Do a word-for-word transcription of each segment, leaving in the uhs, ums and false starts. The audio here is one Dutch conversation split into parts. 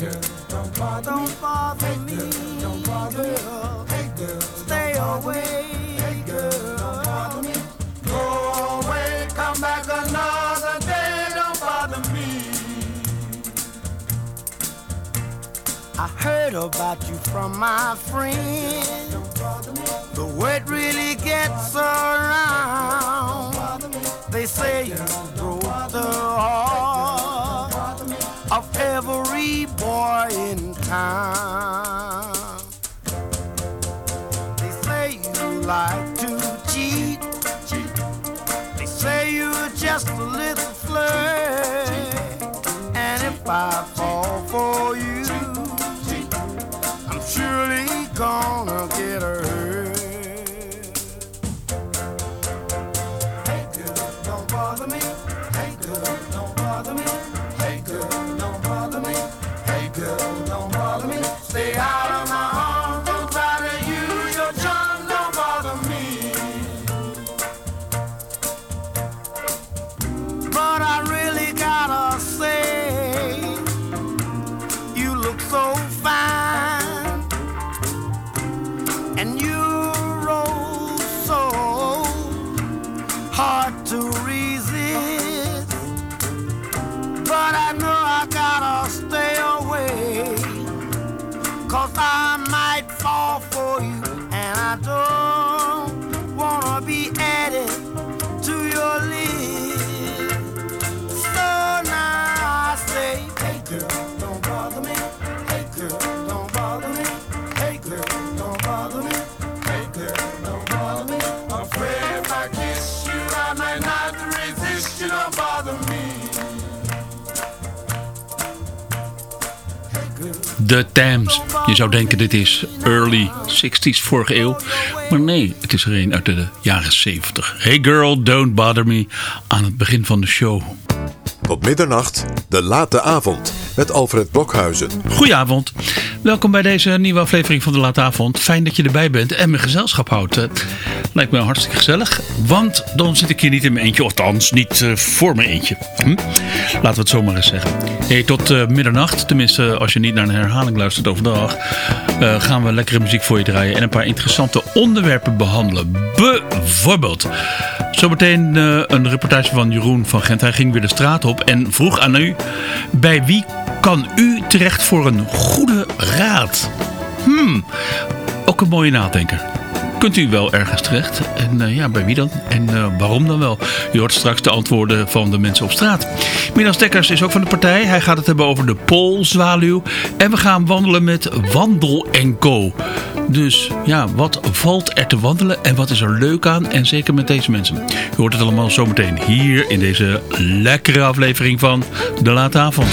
girl, don't bother me. Don't bother me. Don't bother me. Hey girl, stay away. Hey girl, don't bother me. Go away, come back another day. Don't bother me. I heard about you from my friends. The word really gets around. They say you broke the heart of every boy in town. They say you like to cheat. They say you're just a little flirt. And if I fall for you, I'm surely gonna get hurt. Hey girl, don't bother me. Hey girl, don't bother me. Hey girl, don't bother me. Hey girl, don't bother me. Stay out of my arms. Don't try to use your charm. Don't bother me. But I really gotta say, you look so fine, and you roll so hard to resist. But I know I gotta stay away, 'cause I might fall for you, and I don't wanna be added to your list. So now I say, hey girl, don't bother me. Hey girl, don't bother me. Hey girl, don't bother me. Hey girl, don't bother me. Afraid if I kiss you, I might not resist you. Don't bother me. The Thames. Je zou denken dit is early zestig's, vorige eeuw. Maar nee, het is er een uit de jaren zeventig. Hey girl, don't bother me. Aan het begin van de show. Tot middernacht, de late avond met Alfred Blokhuizen. Goedenavond. Welkom bij deze nieuwe aflevering van de late avond. Fijn dat je erbij bent en mijn gezelschap houdt. Het lijkt me hartstikke gezellig. Want dan zit ik hier niet in mijn eentje. Althans, niet uh, voor mijn eentje. Hm? Laten we het zo maar eens zeggen. Hey, tot uh, middernacht, tenminste als je niet naar een herhaling luistert overdag, uh, gaan we lekkere muziek voor je draaien en een paar interessante onderwerpen behandelen. Bijvoorbeeld zometeen uh, een reportage van Jeroen van Gent. Hij ging weer de straat op en vroeg aan u: bij wie kan u terecht voor een goede raad? Hmm, ook een mooie nadenker. Kunt u wel ergens terecht? En uh, ja, bij wie dan? En uh, waarom dan wel? U hoort straks de antwoorden van de mensen op straat. Milan Stekkers is ook van de partij. Hij gaat het hebben over de Poolzwaluw. En we gaan wandelen met Wandel en Co. Dus ja, wat valt er te wandelen en wat is er leuk aan? En zeker met deze mensen. U hoort het allemaal zometeen hier in deze lekkere aflevering van De Late Avond.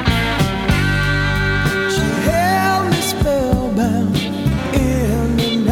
She held me spellbound in the night.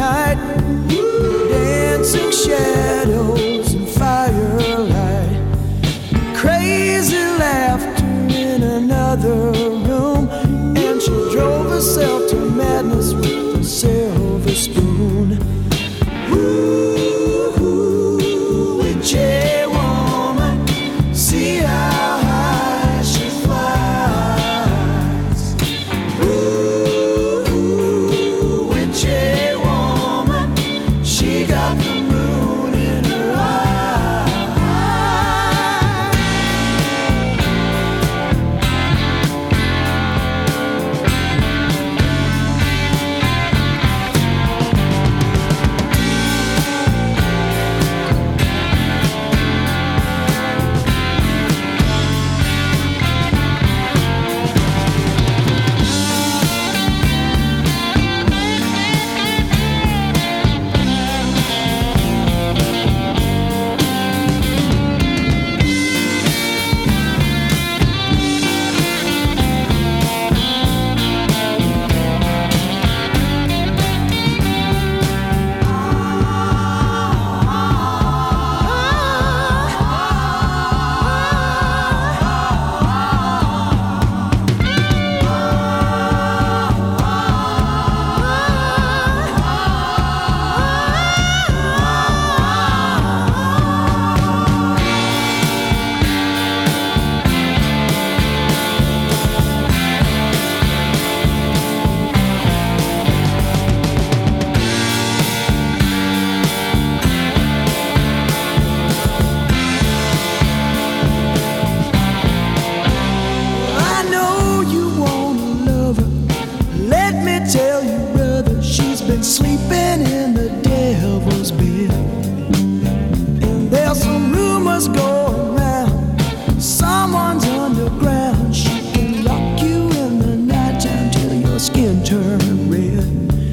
rumors go around. Someone's underground. She can lock you in the nighttime till your skin turns red.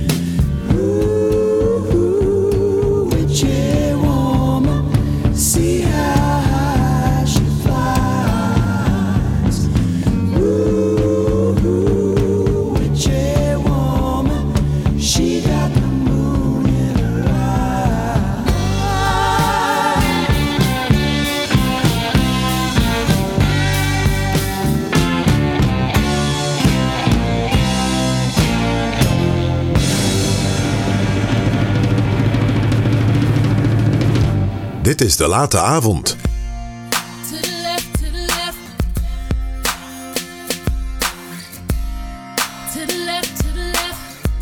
Ooh, witchy woman, see how high she flies. Ooh, witchy woman, she got the moon in her eye. Dit is De Late Avond. To the left, to the left. To the left, to the left.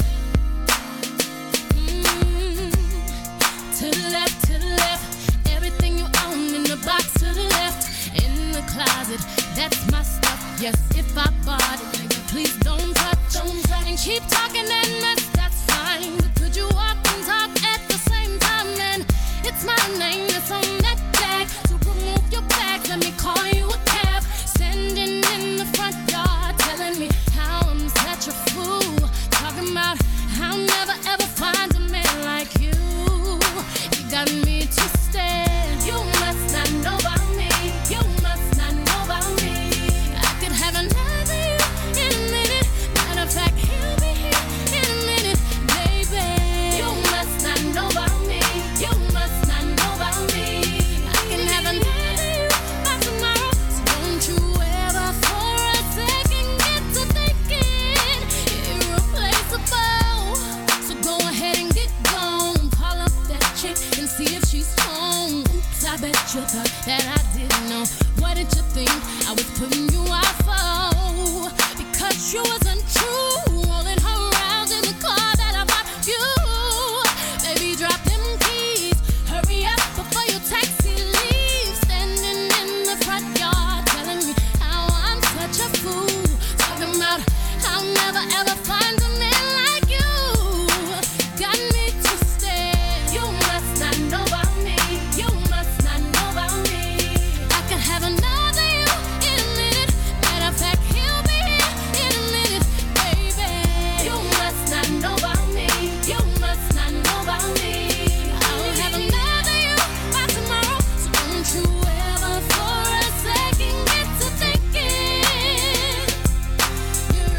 Mm. To the left, to the left. Everything you own in the box to the left. In the closet, that's my stuff. Yes, if I bought it, nigga, please don't touch. Don't touch. And keep talking that mess, that's fine. But could you walk and talk at the same time? Then it's my name that's on that tag. So remove your bag, let me call you a cab. Standing in the front yard, telling me how I'm such a fool. Talking about I'll never ever find a man like you. You got me twisted. You must not know about me. You must not know about me. I could have another you in a minute. Matter of fact, he'll be here in a minute, baby. You must not know about me. You must not know about me. I can have another you by tomorrow. So don't you ever for a second get to thinking irreplaceable. So go ahead and get gone. Call up that chick and see if she's home. Oops, I bet you thought that I didn't know. What did you think I was putting you out for? Because you wasn't true. Rolling her around in the car that I bought you. Baby, drop them keys. Hurry up before your taxi leaves. Standing in the front yard, telling me how I'm such a fool. Talking about I'll never ever find a man like you. Got me twisted. You must not know about me. You must not know about me. I could have another you in a minute. Matter of fact, he'll be here in a minute, baby. You must not know about me. You must not know about me. I'll have another you by tomorrow. So don't you ever for a second get to thinking you're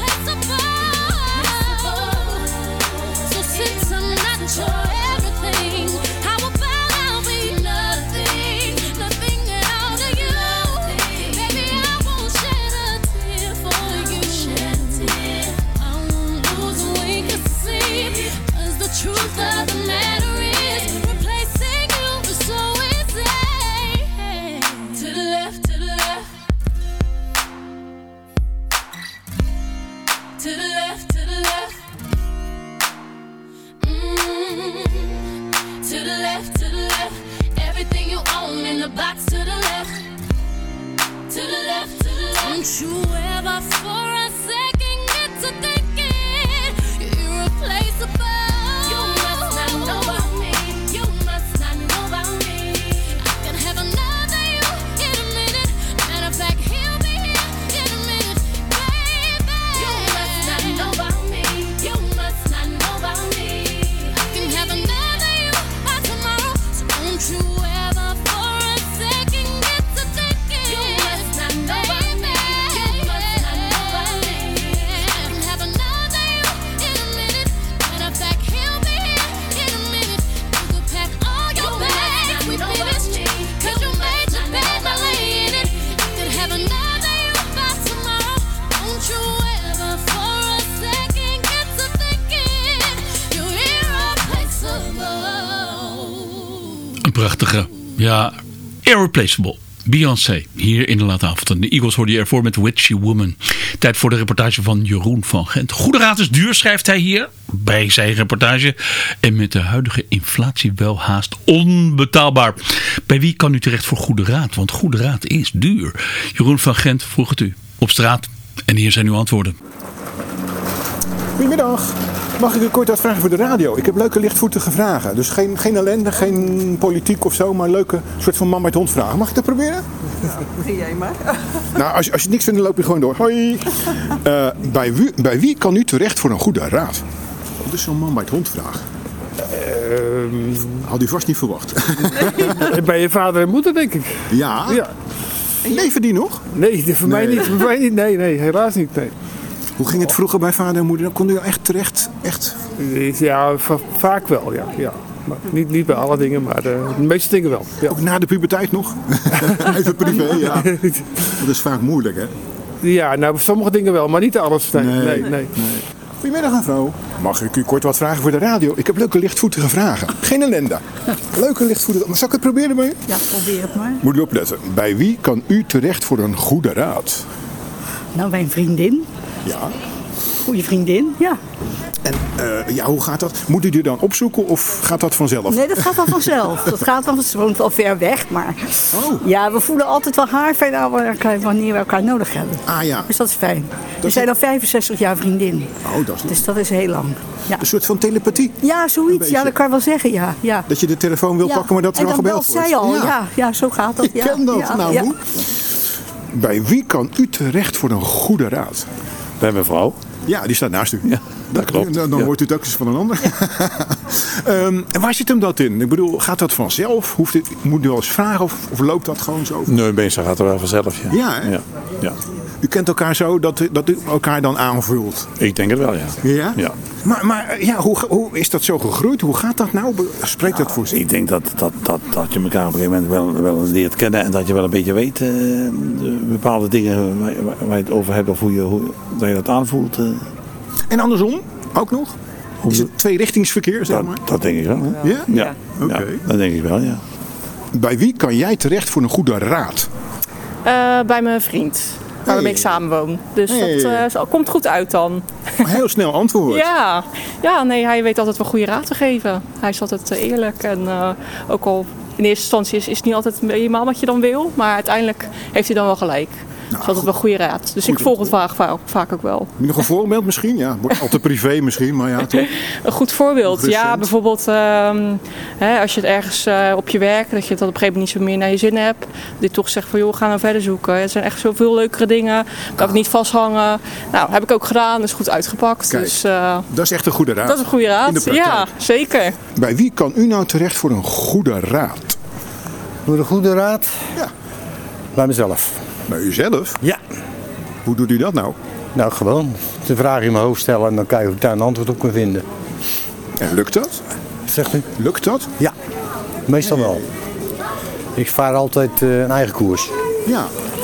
irreplaceable. So since I'm not your everything, how about I'll be nothing, nothing at all to you? Baby, I won't shed a tear for you. Shed a tear. I won't lose a wink of sleep. 'Cause the truth of the matter is, replacing you is so easy. To the left, to the left. To the left, to the left. Mm. To the left, to the left. Everything you own in the box to the left. To the left, to the left. Don't you ever for a second get to thinking you're irreplaceable. You must not know about me. You must not know about me. I can have another you in a minute. Matter of fact, he'll be here in a minute, baby. You must not know about me. You must not know about me. I can have another you by tomorrow. So don't you ever for a second get to thinking you must not know about me. You must not know about me. I can have another you in a minute. Matter of fact, he'll be here in a minute. You could pack all your bags, we finished. 'Cause you made your bed, now lay in it. I could have another you by tomorrow. Don't you ever for a second get to thinking you're irreplaceable. Een prachtige, ja, irreplaceable. Beyoncé, hier in de late avond. En de Eagles hoorde je ervoor met Witchy Woman. Tijd voor de reportage van Jeroen van Gent. Goede raad is duur, schrijft hij hier bij zijn reportage. En met de huidige inflatie wel haast onbetaalbaar. Bij wie kan u terecht voor goede raad? Want goede raad is duur. Jeroen van Gent vroeg het u op straat. En hier zijn uw antwoorden. Goedemiddag. Mag ik u kort wat vragen voor de radio? Ik heb leuke lichtvoetige vragen. Dus geen, geen ellende, geen politiek of zo, maar leuke soort van man met hond vragen. Mag ik dat proberen? Begin jij maar. Nou, als, als je niks vindt, dan loop je gewoon door. Hoi! Uh, bij, wie, bij wie kan u terecht voor een goede raad? Dat is zo'n man bij het hond vragen. Uh, Had u vast niet verwacht. Nee. Bij je vader en moeder, denk ik. Ja? Ja. Leven die nog? Nee, voor mij nee. niet. Voor mij niet. Nee, nee, helaas niet. Nee. Hoe ging het vroeger bij vader en moeder? Dan kon u echt terecht? Echt? Ja, va- vaak wel, ja. ja. Maar niet, niet bij alle dingen, maar de, de meeste dingen wel. Ja. Ook na de puberteit nog? Even privé, ja. Dat is vaak moeilijk, hè? Ja, nou, sommige dingen wel, maar niet alles. Nee, nee, nee. nee. nee. Goedemiddag, mevrouw. Mag ik u kort wat vragen voor de radio? Ik heb leuke lichtvoetige vragen. Geen ellende. Leuke lichtvoetige... Zal ik het proberen bij u? Ja, probeer het maar. Moet u opletten. Bij wie kan u terecht voor een goede raad? Nou, bij een vriendin. Ja. Goeie vriendin, ja. En uh, ja, hoe gaat dat? Moet u die dan opzoeken of gaat dat vanzelf? Nee, dat gaat dan vanzelf. Dat gaat dan gewoon wel ver weg, maar... Oh. Ja, we voelen altijd wel haarfijn aan wanneer we elkaar nodig hebben. Ah ja. Dus dat is fijn. Dat we zijn al vijfenzestig jaar vriendin. Oh, dat is Dus dat is heel lang. Ja. Een soort van telepathie? Ja, zoiets. Ja, dat kan je wel zeggen, ja. ja. Dat je de telefoon wil ja. pakken, maar dat er al gebeld wordt. En dan belt zij al, ja. ja. Ja, zo gaat dat. Ik ja. ken dat. Ja. Nou, ja. hoe? Bij wie kan u terecht voor een goede raad? Bij mijn vrouw. Ja, die staat naast u. Ja, dat klopt. Dan, dan ja. hoort u het ook eens van een ander. um, en waar zit hem dat in? Ik bedoel, gaat dat vanzelf? Hoeft dit, moet u wel eens vragen of, of loopt dat gewoon zo? Nee, meestal gaat het wel vanzelf. Ja, ja, hè? ja. ja. U kent elkaar zo dat, dat u elkaar dan aanvult? Ik denk het wel, ja. Ja? Ja. Maar, maar ja, hoe, hoe is dat zo gegroeid? Hoe gaat dat nou? Spreekt dat voor zich? Ik denk dat, dat, dat, dat je elkaar op een gegeven moment wel, wel leert kennen en dat je wel een beetje weet uh, bepaalde dingen waar, waar je het over hebt of hoe je, hoe, dat je dat aanvoelt. Uh. En andersom ook nog? Is het tweerichtingsverkeer, zeg maar? Dat, dat denk ik wel. Hè? Ja? Ja, Oké. Okay. Ja, dat denk ik wel, ja. Bij wie kan jij terecht voor een goede raad? Uh, bij mijn vriend. Hey. Waarmee ik samenwoon. Dus hey. dat uh, komt goed uit dan. Heel snel antwoord. ja. ja, nee, hij weet altijd wel goede raad te geven. Hij is altijd uh, eerlijk. En uh, ook al in eerste instantie is, is het niet altijd helemaal wat je dan wil. Maar uiteindelijk heeft hij dan wel gelijk. Nou, dat is altijd wel goede raad. Dus ik volg het vaak, vaak, vaak ook wel. Heb je nog een voorbeeld misschien? Ja, al te privé misschien, maar ja, toch? Een goed voorbeeld. Ja, bijvoorbeeld um, hè, als je het ergens uh, op je werk, dat je het op een gegeven moment niet zo meer naar je zin hebt. Dat je toch zegt van joh, we gaan nou verder zoeken. Er zijn echt zoveel leukere dingen. Kan ik niet vasthangen. Nou, heb ik ook gedaan. Dat is goed uitgepakt. Kijk, dus, uh, dat is echt een goede raad. Dat is een goede raad. Ja, zeker. Bij wie kan u nou terecht voor een goede raad? Voor een goede raad? Ja. Bij mezelf. Bij uzelf? Ja. Hoe doet u dat nou? Nou, gewoon de vraag in mijn hoofd stellen en dan kijken of ik daar een antwoord op kan vinden. En lukt dat? Zegt u? Lukt dat? Ja, meestal wel. Ik vaar altijd uh, een eigen koers. Ja.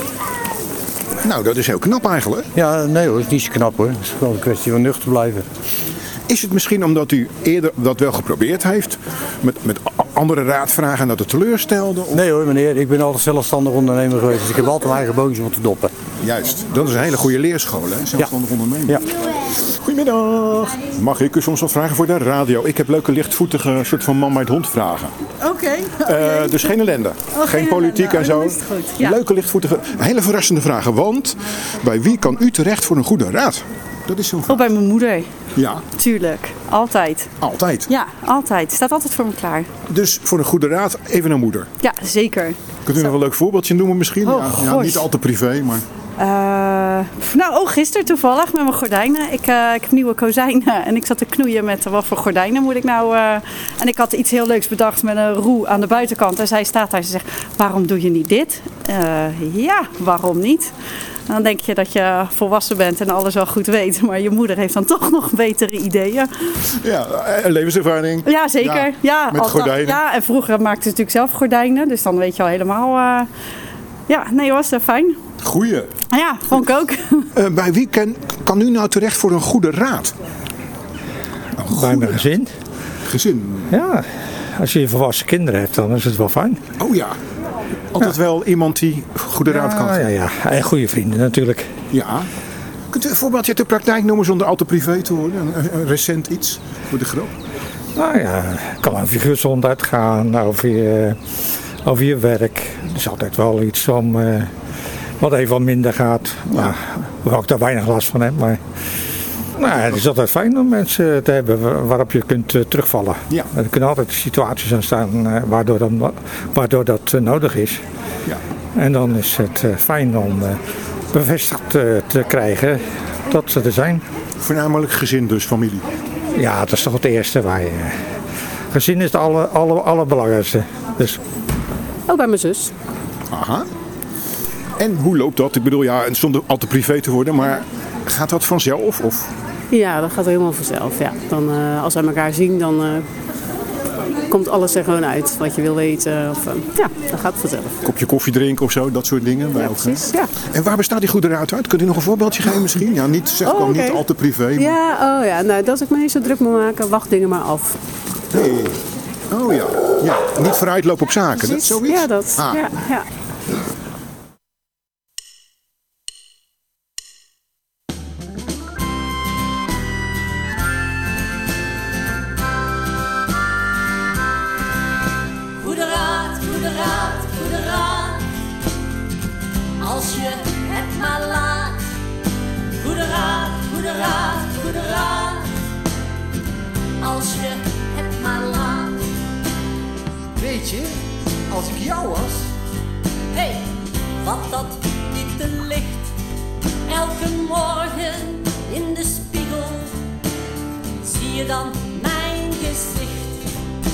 Nou, dat is heel knap eigenlijk. Ja, nee hoor, het is niet zo knap hoor. Het is gewoon een kwestie van nuchter blijven. Is het misschien omdat u eerder dat wel geprobeerd heeft? Met, met andere raadvragen en dat het teleurstelde? Of? Nee hoor meneer, ik ben altijd zelfstandig ondernemer geweest. Dus ik heb altijd mijn eigen boontje moeten doppen. Juist, dat is een hele goede leerschool hè, zelfstandig ja. ondernemer. Ja. Goedemiddag. Mag ik u soms wat vragen voor de radio? Ik heb leuke lichtvoetige soort van man met hond vragen. Oké. Okay. Okay. Uh, dus geen ellende. Oh, geen, geen politiek ellende. en zo. Oh, is het goed. Ja. Leuke lichtvoetige, hele verrassende vragen. Want bij wie kan u terecht voor een goede raad? Dat is zo'n vraag. Oh, bij mijn moeder. Ja. Tuurlijk. Altijd. Altijd? Ja, altijd. Staat altijd voor me klaar. Dus voor een goede raad even naar moeder? Ja, zeker. Kunt u nog een leuk voorbeeldje noemen misschien? Oh, ja, ja, niet al te privé, maar... Uh, nou, oh, gisteren toevallig met mijn gordijnen. Ik, uh, ik heb nieuwe kozijnen en ik zat te knoeien met wat voor gordijnen moet ik nou... Uh, en ik had iets heel leuks bedacht met een roe aan de buitenkant. En zij staat daar en ze zegt, waarom doe je niet dit? Uh, ja, waarom niet? Dan denk je dat je volwassen bent en alles wel goed weet. Maar je moeder heeft dan toch nog betere ideeën. Ja, een levenservaring. Ja, zeker. Ja, ja, met altijd, gordijnen. Ja, en vroeger maakte ze natuurlijk zelf gordijnen. Dus dan weet je al helemaal... Uh, ja, nee, was dat fijn. Goeie. Ja, vond ik ook. Uh, bij wie kan, kan u nou terecht voor een goede raad? Een goede bij mijn gezin. Gezin? Ja, als je volwassen kinderen hebt, dan is het wel fijn. Oh ja. Altijd ja. wel iemand die goede ja, raad kan geven. Ja, ja, en goede vrienden natuurlijk. Ja. Kunt u een voorbeeldje uit de praktijk noemen zonder al te privé te worden? Een, een recent iets voor de grap? Nou ja, kan over je gezondheid uitgaan, over je, over je werk. Er is altijd wel iets om, uh, wat even wat minder gaat. Ja. Maar, waar ik daar weinig last van heb. Maar... Nou, het is altijd fijn om mensen te hebben waarop je kunt uh, terugvallen. Ja. Er kunnen altijd situaties ontstaan uh, waardoor, dan, waardoor dat uh, nodig is. Ja. En dan is het uh, fijn om uh, bevestigd uh, te krijgen dat ze er zijn. Voornamelijk gezin dus, familie? Ja, dat is toch het eerste waar je... Uh, gezin is het alle, alle, allerbelangrijkste. Dus. Ook bij mijn zus. Aha. En hoe loopt dat? Ik bedoel, ja, zonder al te privé te worden, maar gaat dat vanzelf? Of? Ja, dat gaat helemaal vanzelf. Ja. Dan, uh, als wij elkaar zien, dan uh, komt alles er gewoon uit wat je wil weten. Of, uh, ja, dat gaat vanzelf. Kopje koffie drinken of zo, dat soort dingen? Bij ja, elkaar. precies. Ja. En waar bestaat die goede raad uit? Kunt u nog een voorbeeldje geven misschien? Ja, niet, zeg oh, dan okay. niet al te privé. Maar... Ja, oh ja, nou, dat ik me niet zo druk moet maken, wacht dingen maar af. Nee. Oh ja. Ja, niet vooruitlopen op zaken. Dat, zoiets? Ja, dat. Ah. Ja, ja. Goede raad, goede raad, goede raad. Als je het maar laat. Goede raad, goede raad, goede raad. Als je het maar laat. Weet je, als ik jou was... Hey, wat dat niet te licht. Elke morgen in de spiegel zie je dan mijn gezicht.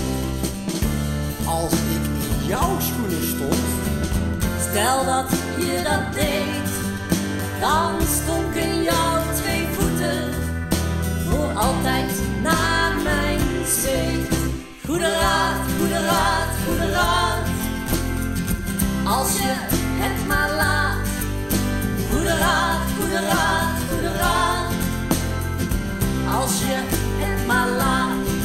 Als ik in jouw schoenen stond... Stel dat je dat deed, dan stonken jouw twee voeten voor altijd naar mijn zweet. Goede raad, goede raad, goede raad. Als je het maar laat. Goede raad, goede raad, goede raad. Als je het maar laat.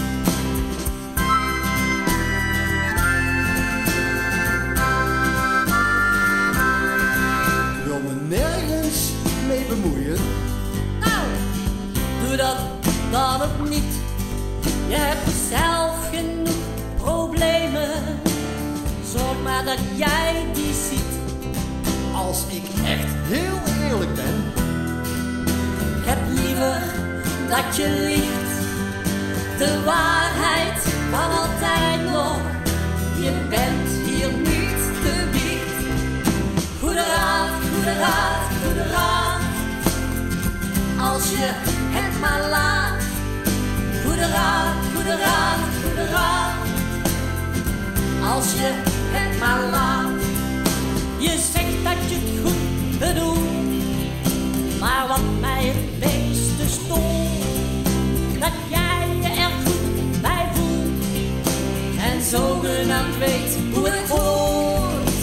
Ik wil me nergens mee bemoeien. Nou, doe dat dan ook niet. Je hebt zelf genoeg problemen. Zorg maar dat jij die ziet. Als ik echt heel eerlijk ben. Ik heb liever dat je liegt. De waarheid kan altijd nog. Je bent hier niet te wicht. Goede raad, goede raad, goede raad. Als je het maar laat. Goede raad, goede raad, goede raad. Als je het maar laat. Je zegt dat je het goed bedoelt. Maar wat mij het meeste stoort. Dat jij je er goed bij voelt. En zogenaamd weet hoe het hoort.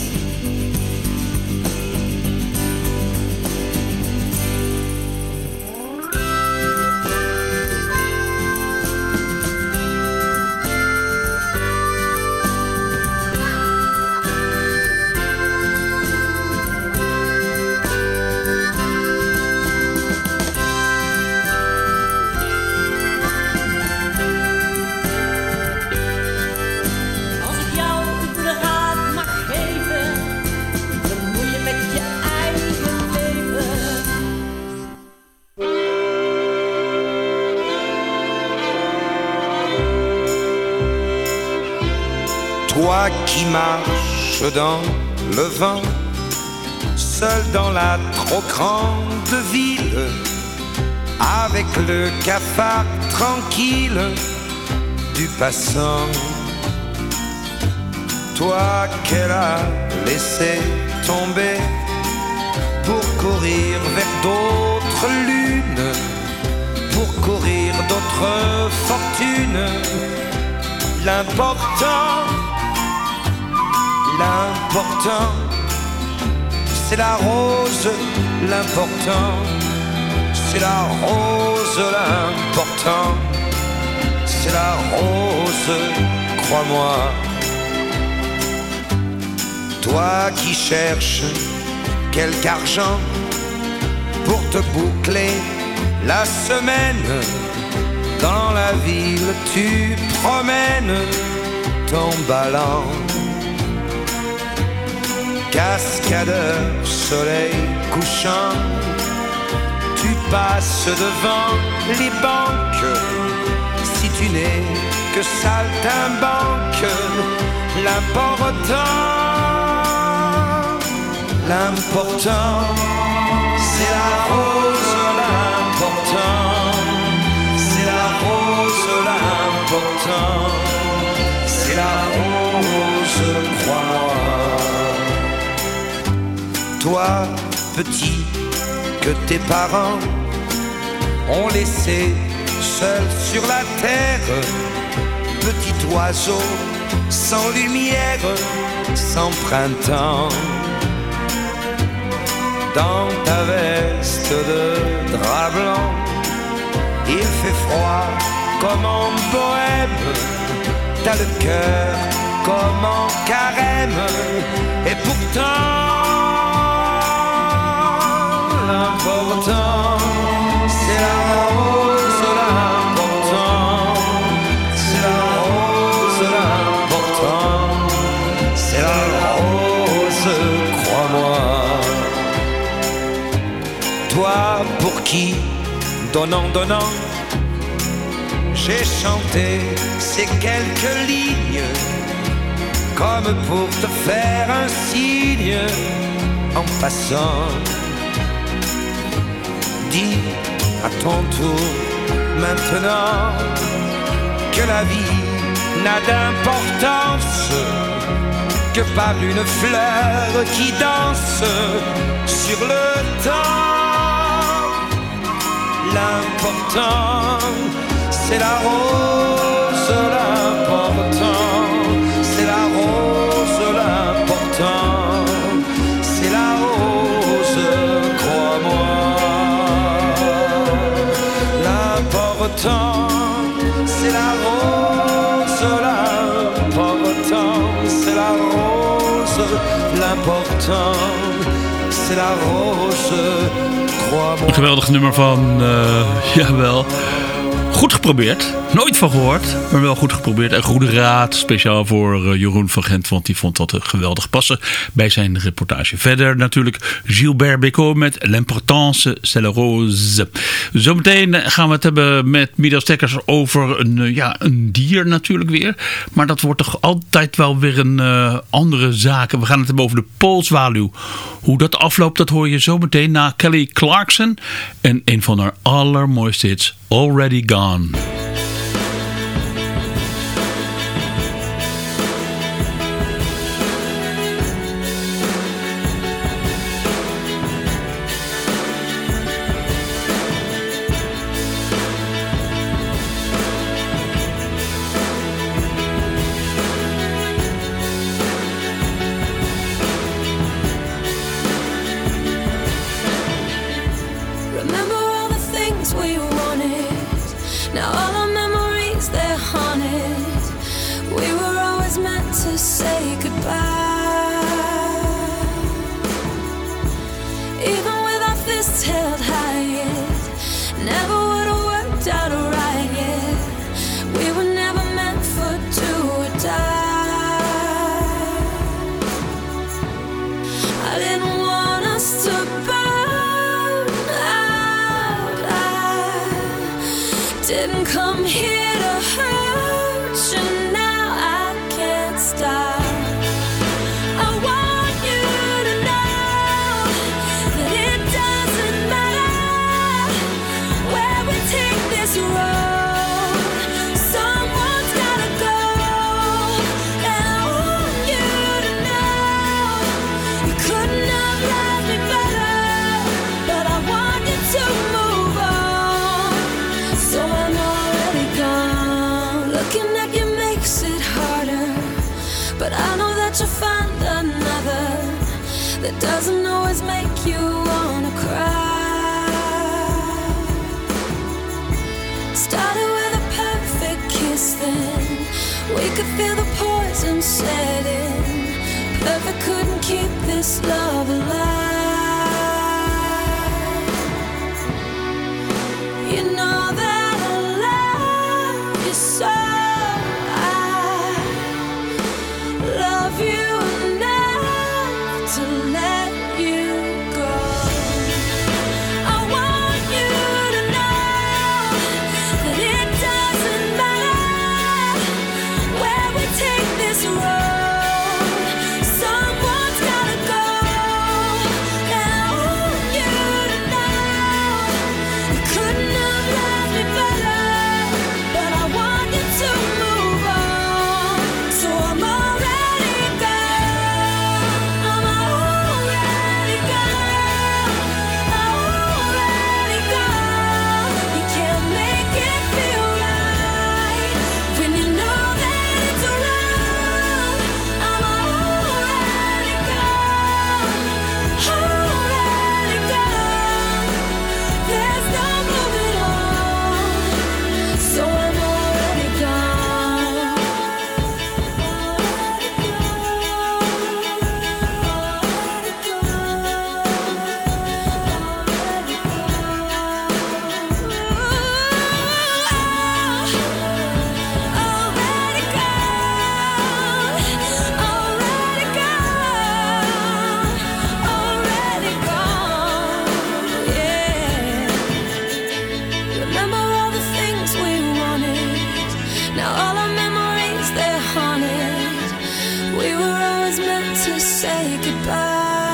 Toi qui marches dans le vent, seul dans la trop grande ville, avec le cafard tranquille du passant. Toi qu'elle a laissé tomber pour courir vers d'autres lunes, pour courir d'autres fortunes. L'important, l'important, c'est la rose, l'important, c'est la rose, l'important, c'est la rose, crois-moi. Toi qui cherches quelque argent pour te boucler la semaine, dans la ville tu promènes ton ballon. Cascadeur, soleil couchant, tu passe devant les banques. Si tu n'es que saltimbanque, l'important, l'important, c'est la rose, l'important, c'est la rose, l'important, c'est la rose, crois-moi. Toi, petit, que tes parents ont laissé seul sur la terre, petit oiseau sans lumière, sans printemps. Dans ta veste de drap blanc, il fait froid comme en bohème, t'as le cœur comme en carême, et pourtant l'important, c'est la rose, l'important, c'est la rose, l'important, c'est la rose, crois-moi. Toi pour qui, donnant, donnant, j'ai chanté ces quelques lignes, comme pour te faire un signe en passant. Dis à ton tour maintenant que la vie n'a d'importance que par une fleur qui danse sur le temps. L'important, c'est la rose, l'important, c'est la rose, l'important, c'est la rose, crois-moi. L'important, c'est la rose, l'important, c'est la rose, l'important, c'est la rose, crois-moi. Een geweldig nummer van, uh, jawel, goed geprobeerd. Nooit van gehoord, maar wel goed geprobeerd. En goede raad, speciaal voor uh, Jeroen van Gent, want die vond dat geweldig passen bij zijn reportage. Verder natuurlijk Gilbert Bécaud met L'importance, c'est la rose. Zometeen gaan we het hebben met Midas Stekkers over een, uh, ja, een dier natuurlijk weer. Maar dat wordt toch altijd wel weer een uh, andere zaak. We gaan het hebben over de poolzwaluw. Hoe dat afloopt, dat hoor je zometeen na Kelly Clarkson. En een van haar allermooiste hits, Already Gone. Didn't come here to hurt you, now I can't stop. I want you to know that it doesn't matter where we take this road, someone's gotta go. And I want you to know you couldn't have loved me better, but I want you to move on. So I'm already gone. Looking at you makes it harder, but I know that you'll find another that doesn't always make you wanna cry. Started with a perfect kiss, then we could feel the poison setting. Perfect couldn't keep this love alive. You know that I love you so. I love you enough to let you go. I want you say goodbye.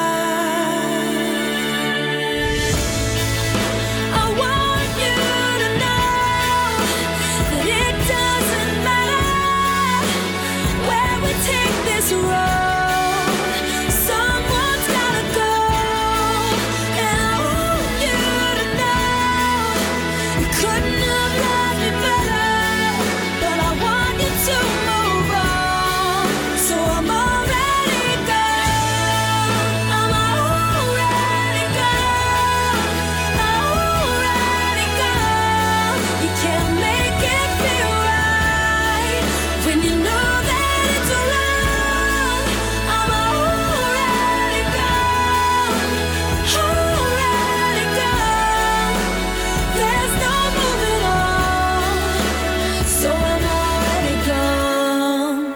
I want you to know that it doesn't matter where we take this road. Someone's gotta go, and I want you to know you couldn't have loved me better, but I want you to move on. So I'm already gone. I'm already gone. Already gone. You can't make it feel right when you know that it's wrong. I'm already gone. Already gone. There's no moving on. So I'm already gone.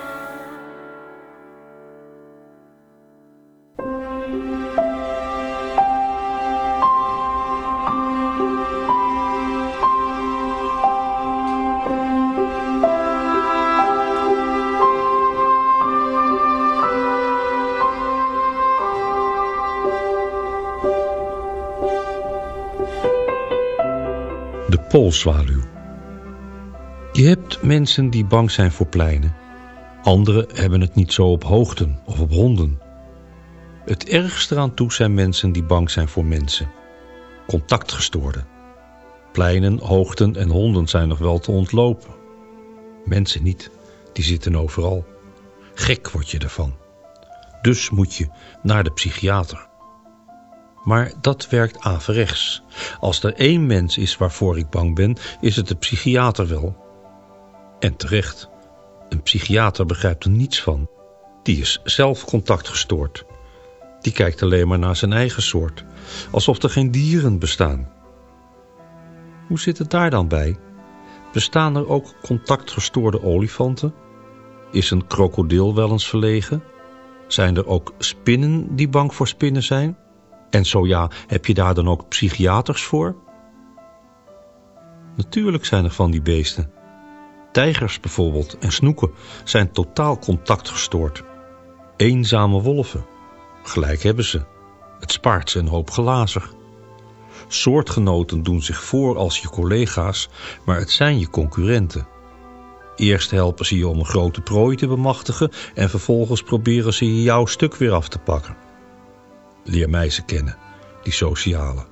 De poolzwaluw. Je hebt mensen die bang zijn voor pleinen. Anderen hebben het niet zo op hoogten of op honden. Het ergste aan toe zijn mensen die bang zijn voor mensen. Contactgestoorden. Pleinen, hoogten en honden zijn nog wel te ontlopen. Mensen niet, die zitten overal. Gek word je ervan. Dus moet je naar de psychiater. Maar dat werkt averechts. Als er één mens is waarvoor ik bang ben, is het de psychiater wel. En terecht. Een psychiater begrijpt er niets van. Die is zelf contactgestoord. Die kijkt alleen maar naar zijn eigen soort. Alsof er geen dieren bestaan. Hoe zit het daar dan bij? Bestaan er ook contactgestoorde olifanten? Is een krokodil wel eens verlegen? Zijn er ook spinnen die bang voor spinnen zijn? En zo ja, heb je daar dan ook psychiaters voor? Natuurlijk zijn er van die beesten. Tijgers bijvoorbeeld en snoeken zijn totaal contactgestoord. Eenzame wolven. Gelijk hebben ze. Het spaart ze een hoop glazer. Soortgenoten doen zich voor als je collega's, maar het zijn je concurrenten. Eerst helpen ze je om een grote prooi te bemachtigen en vervolgens proberen ze je jouw stuk weer af te pakken. Leer mij ze kennen, die sociale.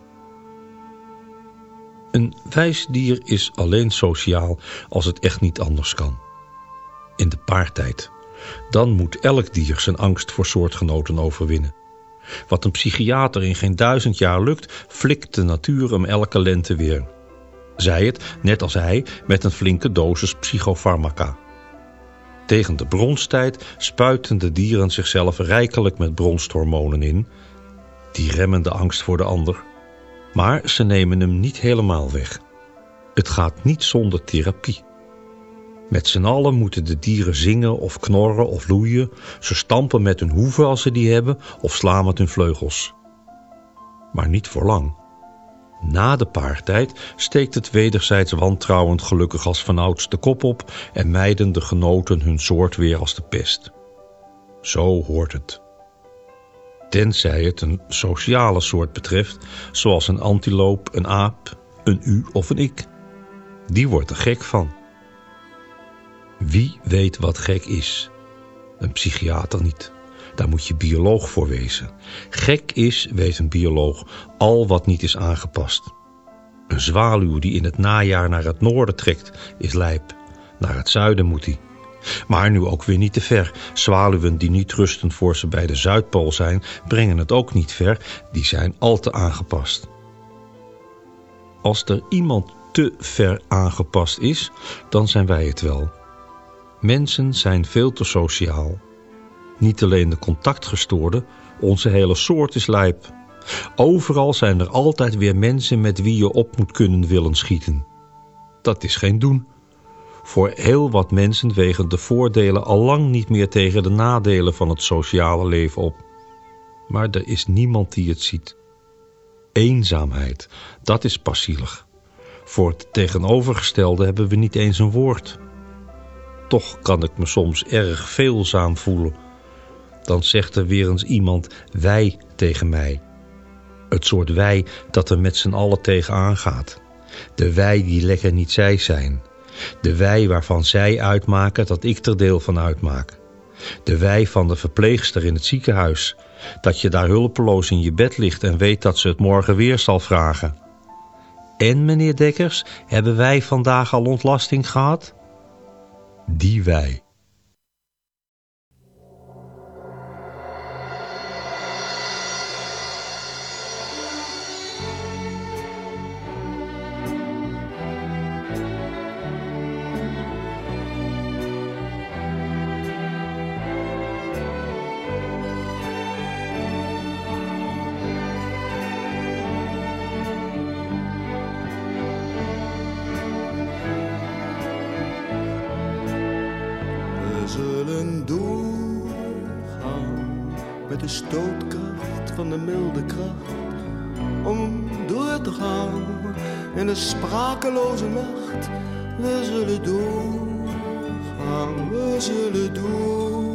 Een wijs dier is alleen sociaal als het echt niet anders kan. In de paartijd. Dan moet elk dier zijn angst voor soortgenoten overwinnen. Wat een psychiater in geen duizend jaar lukt, flikt de natuur hem elke lente weer. Zij het, net als hij, met een flinke dosis psychofarmaca. Tegen de bronstijd spuiten de dieren zichzelf rijkelijk met bronshormonen in. Die remmen de angst voor de ander. Maar ze nemen hem niet helemaal weg. Het gaat niet zonder therapie. Met z'n allen moeten de dieren zingen of knorren of loeien. Ze stampen met hun hoeven als ze die hebben of slaan met hun vleugels. Maar niet voor lang. Na de paartijd steekt het wederzijds wantrouwend gelukkig als vanouds de kop op en mijden de genoten hun soort weer als de pest. Zo hoort het. Tenzij het een sociale soort betreft, zoals een antiloop, een aap, een u of een ik. Die wordt er gek van. Wie weet wat gek is? Een psychiater niet. Daar moet je bioloog voor wezen. Gek is, weet een bioloog, al wat niet is aangepast. Een zwaluw die in het najaar naar het noorden trekt, is lijp. Naar het zuiden moet hij. Maar nu ook weer niet te ver. Zwaluwen die niet rusten voor ze bij de Zuidpool zijn, brengen het ook niet ver. Die zijn al te aangepast. Als er iemand te ver aangepast is, dan zijn wij het wel. Mensen zijn veel te sociaal. Niet alleen de contactgestoorden, onze hele soort is lijp. Overal zijn er altijd weer mensen met wie je op moet kunnen willen schieten. Dat is geen doen. Voor heel wat mensen wegen de voordelen allang niet meer tegen de nadelen van het sociale leven op. Maar er is niemand die het ziet. Eenzaamheid, dat is pas zielig. Voor het tegenovergestelde hebben we niet eens een woord. Toch kan ik me soms erg veelzaam voelen. dan zegt er weer eens iemand wij tegen mij. Het soort wij dat er met z'n allen tegenaan gaat. De wij die lekker niet zij zijn. De wij waarvan zij uitmaken dat ik er deel van uitmaak. De wij van de verpleegster in het ziekenhuis. Dat je daar hulpeloos in je bed ligt en weet dat ze het morgen weer zal vragen. En meneer Dekkers, hebben wij vandaag al ontlasting gehad? Die wij. zullen doorgaan met de stootkracht van de milde kracht. Om door te gaan in de sprakeloze nacht. We zullen doorgaan, we zullen doorgaan.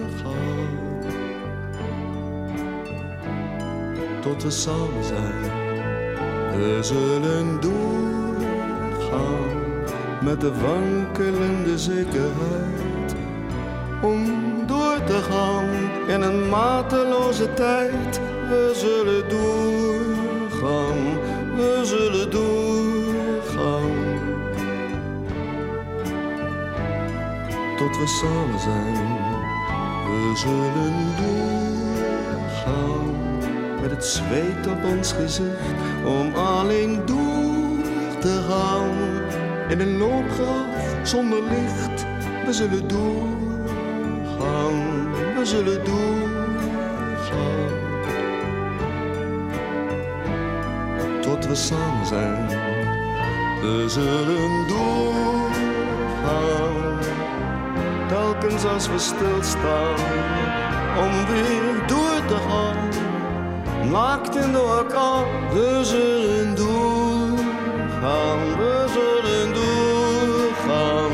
Tot we samen zijn. We zullen doorgaan met de wankelende zekerheid. Om door te gaan in een mateloze tijd. We zullen doorgaan, we zullen doorgaan. Tot we samen zijn. We zullen doorgaan met het zweet op ons gezicht. Om alleen door te gaan in een loopgraaf zonder licht. We zullen doorgaan, we zullen doorgaan. Tot we samen zijn. We zullen doorgaan, telkens als we stilstaan. Om weer door te gaan, naakt in de orkaan. We zullen doorgaan, we zullen doorgaan.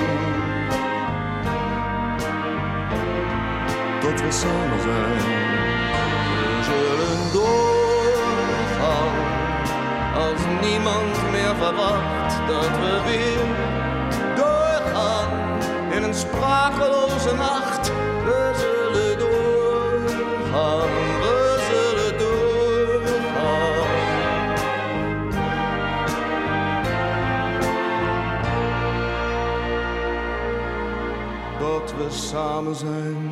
Tot we samen zijn. We zullen doorgaan, als niemand meer verwacht dat we weer doorgaan in een sprakeloze nacht. We zullen doorgaan, we zullen doorgaan. Tot we samen zijn.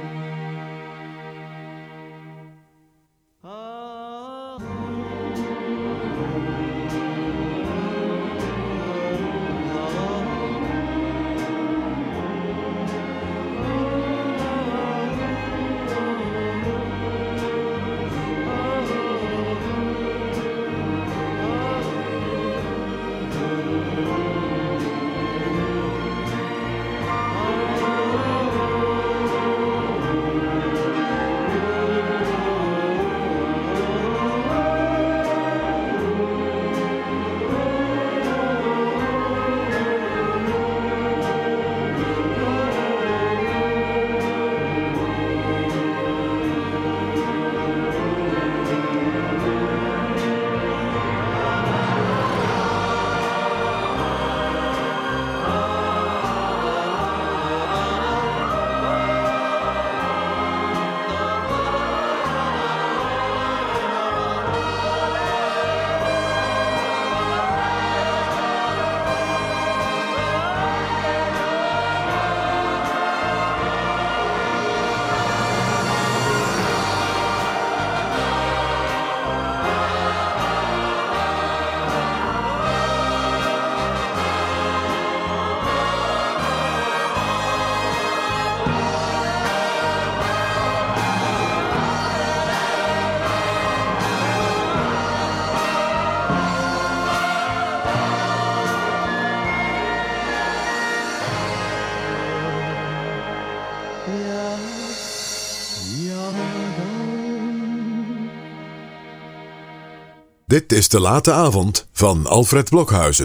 Dit is De Late Avond van Alfred Blokhuizen.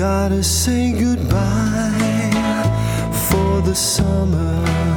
gotta say goodbye for the summer.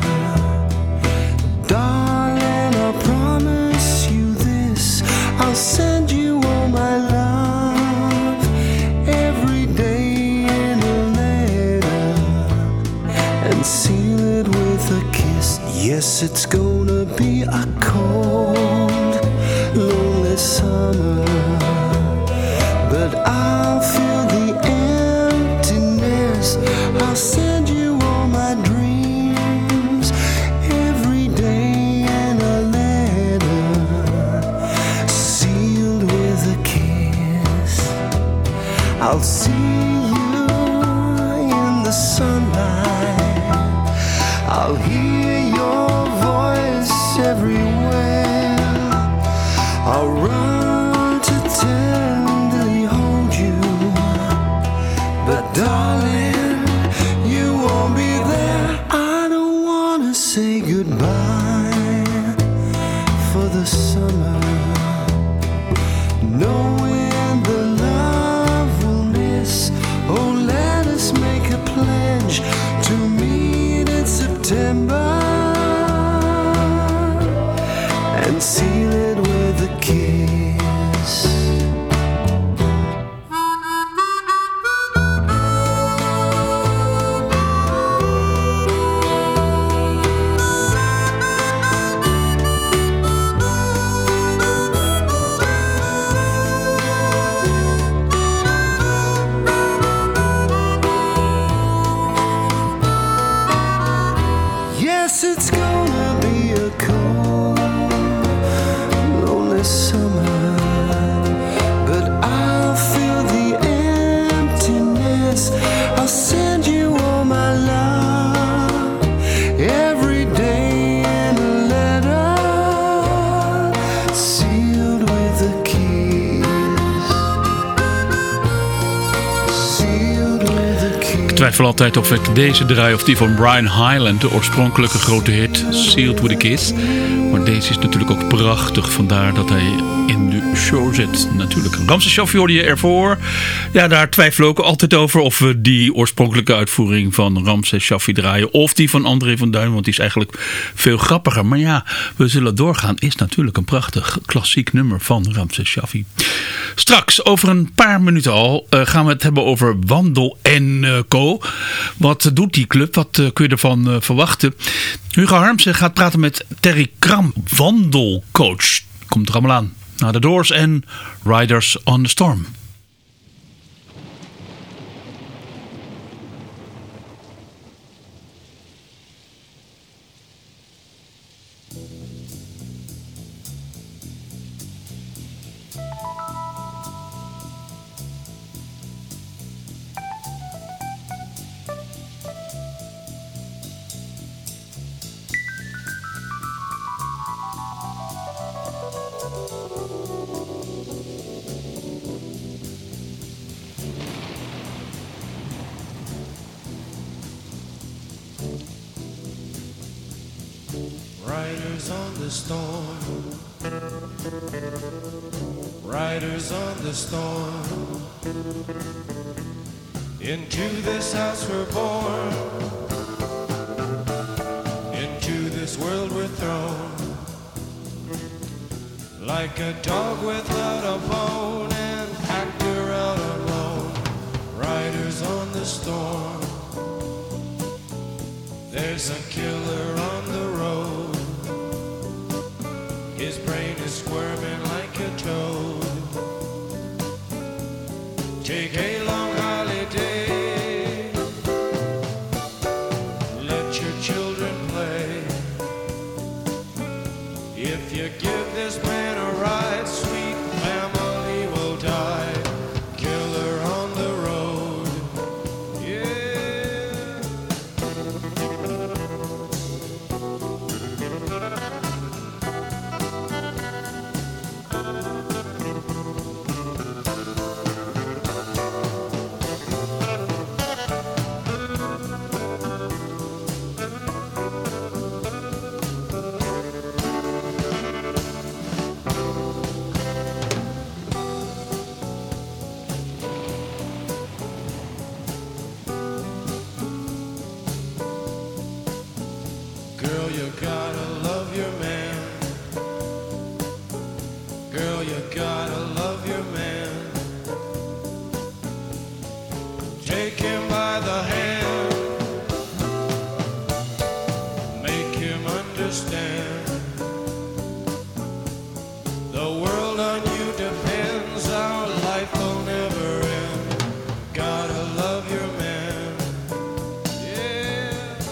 Darling, I promise you this, I'll send you all my love every day in a letter and seal it with a kiss. Yes, it's gonna be a cold, lonely summer, but I'll feel the emptiness. I'll send you all my dreams every day in a letter sealed with a kiss. I'll see you in the sunlight, I'll hear your voice everywhere, I'll run to tenderly hold you, but darling, you won't be there. I don't wanna say goodbye for the summer, knowing the love we'll miss. Oh, let us make a pledge to meet in September and seal it with a kiss. Yes, it's gonna be a cold, lonely summer, but I'll feel the emptiness. I'll send you all my love every day in a letter sealed with a kiss. Sealed with a kiss. Ik twijfel altijd of ik deze draai of die van Brian Hyland, de oorspronkelijke grote hit Sealed with a Kiss. Maar deze is natuurlijk ook prachtig, vandaar dat hij in de show zit natuurlijk. Ramses Shaffi hoorde je ervoor. Ja, daar twijfelen we ook altijd over of we die oorspronkelijke uitvoering van Ramses Shaffi draaien of die van André van Duin, want die is eigenlijk veel grappiger. Maar ja, we zullen doorgaan, is natuurlijk een prachtig klassiek nummer van Ramses Shaffi. Straks, over een paar minuten al, uh, gaan we het hebben over Wandel en uh, Co. Wat doet die club? Wat uh, kun je ervan uh, verwachten? Hugo Harmsen gaat praten met Terry Kram, wandelcoach. Komt er allemaal aan. Na de Doors en Riders on the Storm. Riders on the storm, riders on the storm. Into this house we're born, into this world we're thrown. Like a dog without a bone, an actor out alone. Riders on the storm, there's a killer on the road. His brain is squirming like a toad. Take a long holiday, let your children play. If you give this man a ride, sweet family will die. Killer on the road, yeah. gotta love your man. Take him by the hand, make him understand. The world on you depends, our life will never end. Gotta love your man, yeah.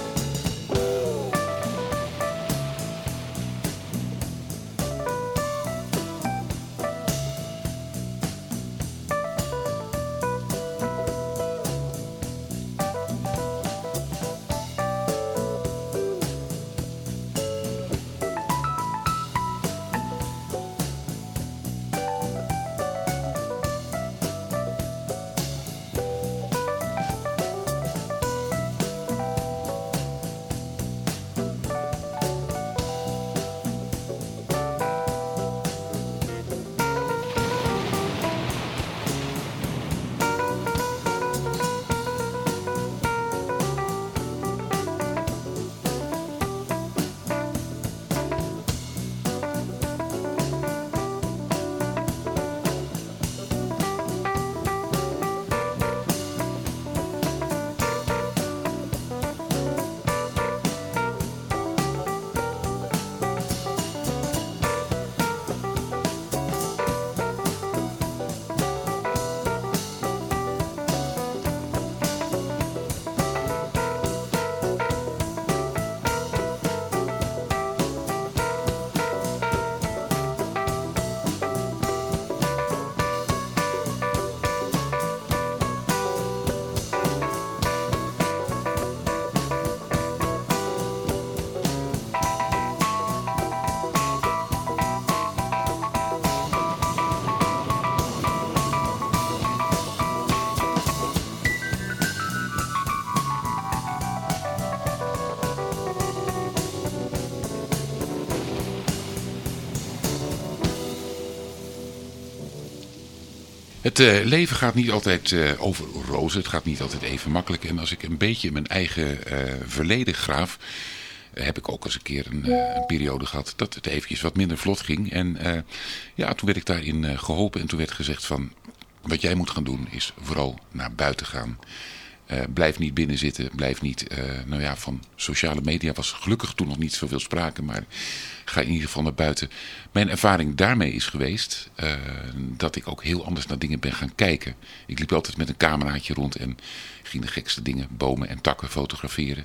Het uh, leven gaat niet altijd uh, over rozen. Het gaat niet altijd even makkelijk. En als ik een beetje in mijn eigen uh, verleden graaf, uh, heb ik ook eens een keer een, uh, een periode gehad dat het eventjes wat minder vlot ging. En uh, ja, toen werd ik daarin uh, geholpen. En toen werd gezegd van, wat jij moet gaan doen is vooral naar buiten gaan. Uh, blijf niet binnen zitten. Blijf niet, uh, nou ja, van sociale media was gelukkig toen nog niet zoveel sprake. Maar ga in ieder geval naar buiten. Mijn ervaring daarmee is geweest uh, dat ik ook heel anders naar dingen ben gaan kijken. Ik liep altijd met een cameraatje rond en ging de gekste dingen, bomen en takken fotograferen.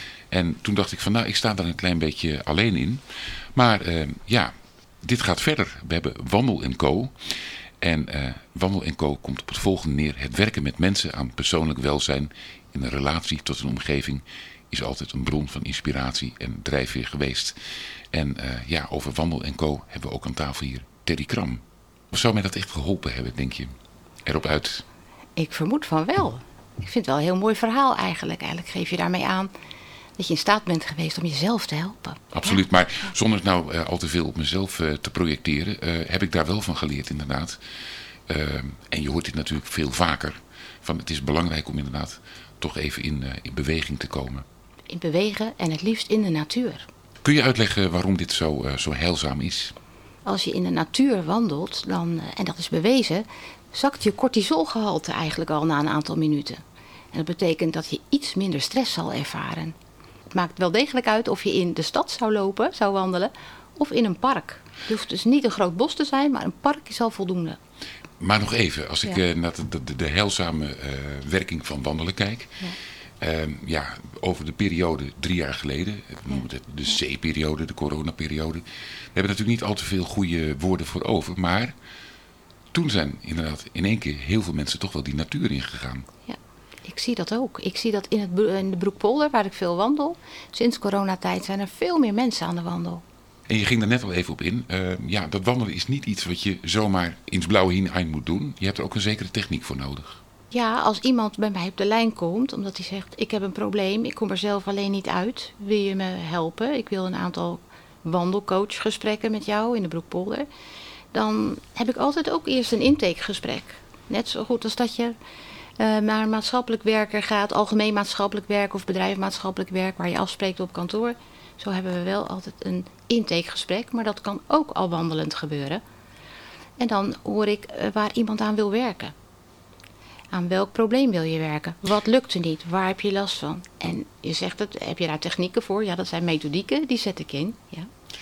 En toen dacht ik van, nou, ik sta daar een klein beetje alleen in. Maar uh, ja, dit gaat verder. We hebben Wandel en Co. En uh, Wandel en Co komt op het volgende neer. Het werken met mensen aan persoonlijk welzijn in een relatie tot een omgeving is altijd een bron van inspiratie en drijfveer geweest. En uh, ja, over Wandel en Co hebben we ook aan tafel hier Terry Kram. Of zou mij dat echt geholpen hebben, denk je? Erop uit. Ik vermoed van wel. Ik vind het wel een heel mooi verhaal eigenlijk. Eigenlijk geef je daarmee aan dat je in staat bent geweest om jezelf te helpen. Absoluut, ja. Maar zonder het nou uh, al te veel op mezelf uh, te projecteren, uh, heb ik daar wel van geleerd inderdaad. Uh, en je hoort dit natuurlijk veel vaker. Van het is belangrijk om inderdaad toch even in, uh, in beweging te komen. In bewegen en het liefst in de natuur. Kun je uitleggen waarom dit zo, uh, zo heilzaam is? Als je in de natuur wandelt, dan, uh, en dat is bewezen, zakt je cortisolgehalte eigenlijk al na een aantal minuten. En dat betekent dat je iets minder stress zal ervaren. Het maakt wel degelijk uit of je in de stad zou lopen, zou wandelen, of in een park. Het hoeft dus niet een groot bos te zijn, maar een park is al voldoende. Maar nog even, als ik ja. uh, naar de, de, de heilzame uh, werking van wandelen kijk. Ja. Uh, ja, over de periode drie jaar geleden, we noemen het de C-periode, de coronaperiode. We hebben natuurlijk niet al te veel goede woorden voor over, maar toen zijn inderdaad in één keer heel veel mensen toch wel die natuur ingegaan. Ja. Ik zie dat ook. Ik zie dat in, het, in de Broekpolder, waar ik veel wandel. Sinds coronatijd zijn er veel meer mensen aan de wandel. En je ging er net al even op in. Uh, ja, dat wandelen is niet iets wat je zomaar ins blauwe hinein moet doen. Je hebt er ook een zekere techniek voor nodig. Ja, als iemand bij mij op de lijn komt, omdat hij zegt, ik heb een probleem, ik kom er zelf alleen niet uit. Wil je me helpen? Ik wil een aantal wandelcoachgesprekken met jou in de Broekpolder. Dan heb ik altijd ook eerst een intakegesprek. Net zo goed als dat je Uh, naar een maatschappelijk werker gaat, algemeen maatschappelijk werk of bedrijf maatschappelijk werk, waar je afspreekt op kantoor. Zo hebben we wel altijd een intakegesprek, maar dat kan ook al wandelend gebeuren. En dan hoor ik uh, waar iemand aan wil werken. Aan welk probleem wil je werken? Wat lukt er niet? Waar heb je last van? En je zegt het, heb je daar technieken voor? Ja, dat zijn methodieken, die zet ik in. Ja.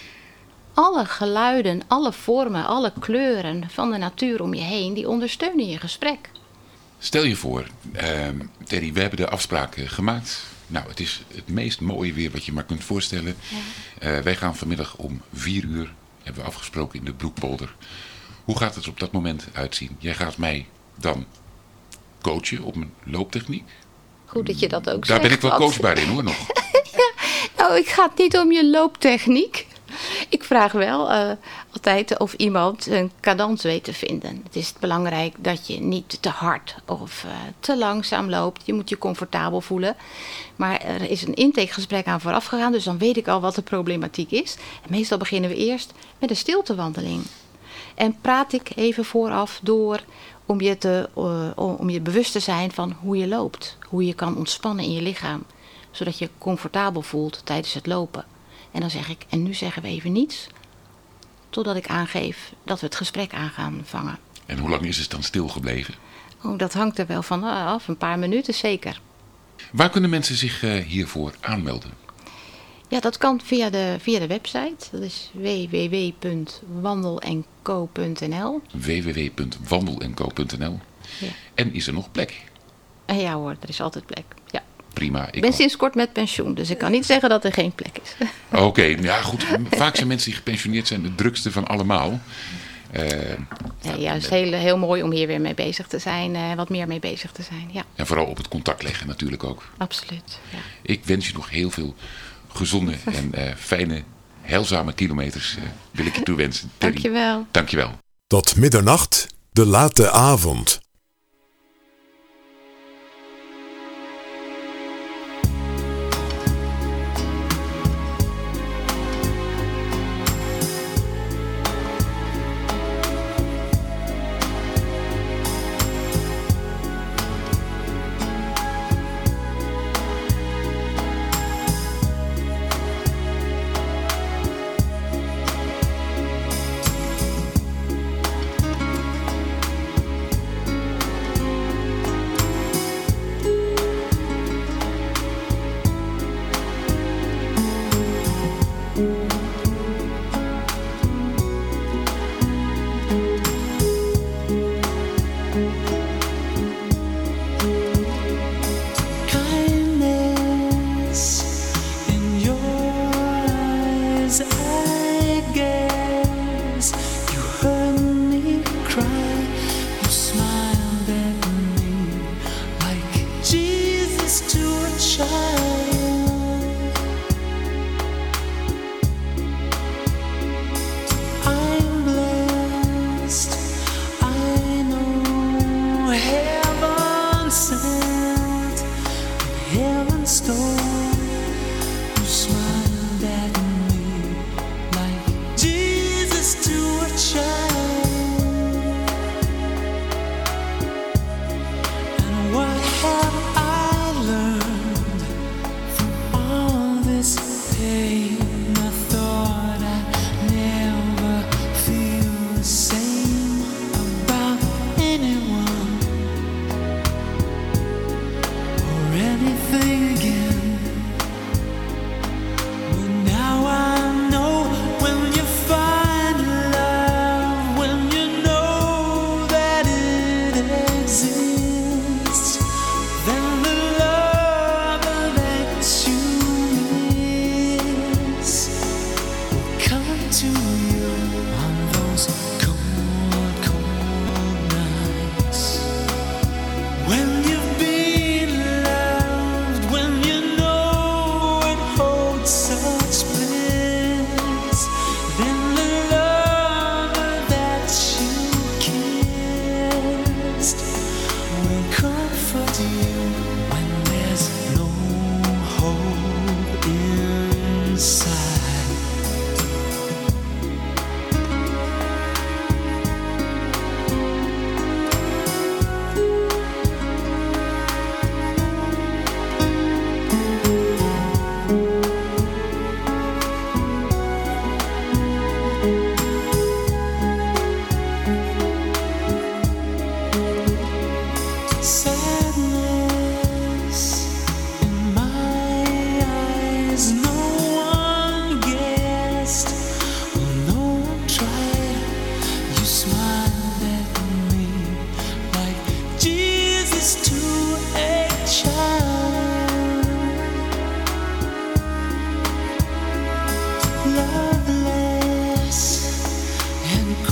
Alle geluiden, alle vormen, alle kleuren van de natuur om je heen, die ondersteunen je gesprek. Stel je voor, uh, Terry, we hebben de afspraken gemaakt. Nou, het is het meest mooie weer wat je maar kunt voorstellen. Ja. Uh, wij gaan vanmiddag om vier uur, hebben we afgesproken in de Broekpolder. Hoe gaat het op dat moment uitzien? Jij gaat mij dan coachen op mijn looptechniek. Goed dat je dat ook Daar zegt. ben ik wel want... coachbaar in hoor nog. ja, nou, ik ga het niet om je looptechniek. Ik vraag wel uh, altijd of iemand een cadans weet te vinden. Het is belangrijk dat je niet te hard of uh, te langzaam loopt. Je moet je comfortabel voelen. Maar er is een intakegesprek aan vooraf gegaan, dus dan weet ik al wat de problematiek is. En meestal beginnen we eerst met een stiltewandeling. En praat ik even vooraf door om je, te, uh, om je bewust te zijn van hoe je loopt. Hoe je kan ontspannen in je lichaam. Zodat je comfortabel voelt tijdens het lopen. En dan zeg ik, en nu zeggen we even niets. Totdat ik aangeef dat we het gesprek aan gaan vangen. En hoe lang is het dan stilgebleven? Oh, dat hangt er wel van af. Een paar minuten zeker. Waar kunnen mensen zich uh, hiervoor aanmelden? Ja, dat kan via de, via de website. Dat is w w w punt wandel en co punt n l. w w w punt wandel en co punt n l. Ja. En is er nog plek? Uh, ja hoor, er is altijd plek. Ja. Prima. Ik ben kan... sinds kort met pensioen, dus ik kan niet zeggen dat er geen plek is. Oké, okay, ja goed. Vaak zijn mensen die gepensioneerd zijn de drukste van allemaal. Uh, ja, ja, het is heel, heel mooi om hier weer mee bezig te zijn, uh, wat meer mee bezig te zijn. Ja. En vooral op het contact leggen natuurlijk ook. Absoluut. Ja. Ik wens je nog heel veel gezonde en uh, fijne, heilzame kilometers uh, wil ik je toewensen. Dank je wel. Dank je wel. Tot middernacht, de late avond.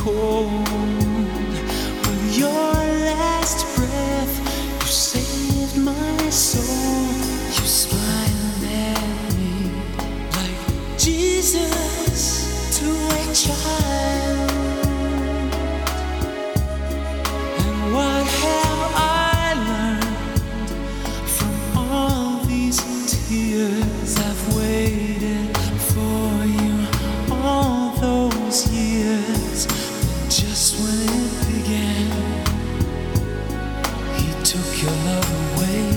cold. With your last breath, you saved my soul. You smiled at me like Jesus to a child. And what have I learned from all these tears? I've waited for you all those years. And just when it began, he took your love away.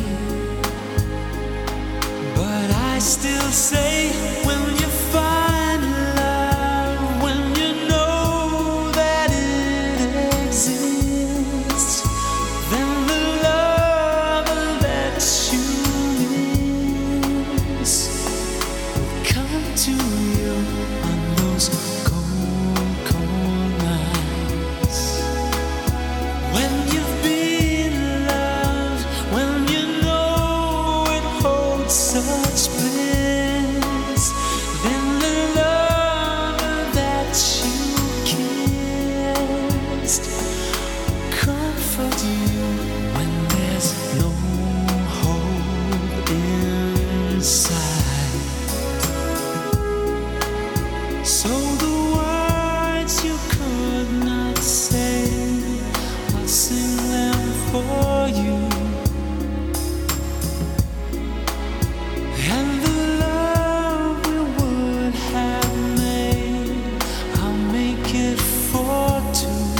But I still say, when you find love, when you know that it exists, then the love that you miss will come to you on those cold, cold nights. When you've been loved, when you know it holds such bliss, then the love that you kissed will comfort you when there's no hope inside. So the words you could not say, I'll sing them for you. And the love we would have made, I'll make it for two.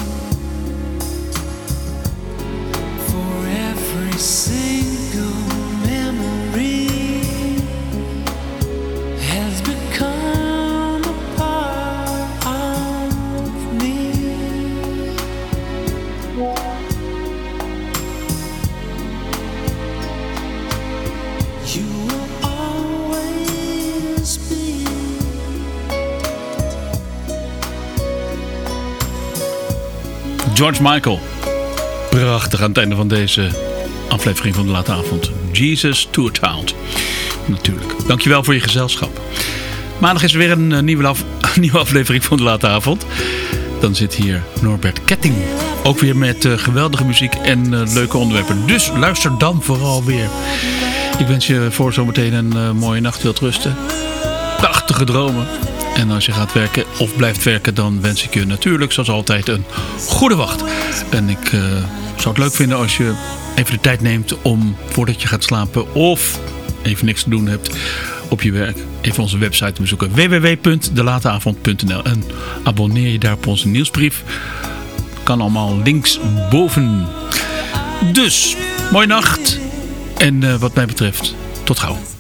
For every single memory has become a part of me. You will always be. George Michael. Prachtig aan het einde van deze aflevering van de Late Avond. Jesus to a Child. Natuurlijk. Dankjewel voor je gezelschap. Maandag is er weer een uh, nieuwe, af, nieuwe aflevering van de Late Avond. Dan zit hier Norbert Ketting. Ook weer met uh, geweldige muziek en uh, leuke onderwerpen. Dus luister dan vooral weer. Ik wens je voor zometeen een uh, mooie nacht. Wilt rusten. Prachtige dromen. En als je gaat werken of blijft werken, dan wens ik je natuurlijk zoals altijd een goede wacht. En ik uh, zou het leuk vinden als je even de tijd neemt om voordat je gaat slapen of even niks te doen hebt op je werk, even onze website te bezoeken. w w w punt de late avond punt n l en abonneer je daar op onze nieuwsbrief. Kan allemaal linksboven. Dus, mooie nacht. En uh, wat mij betreft, tot gauw.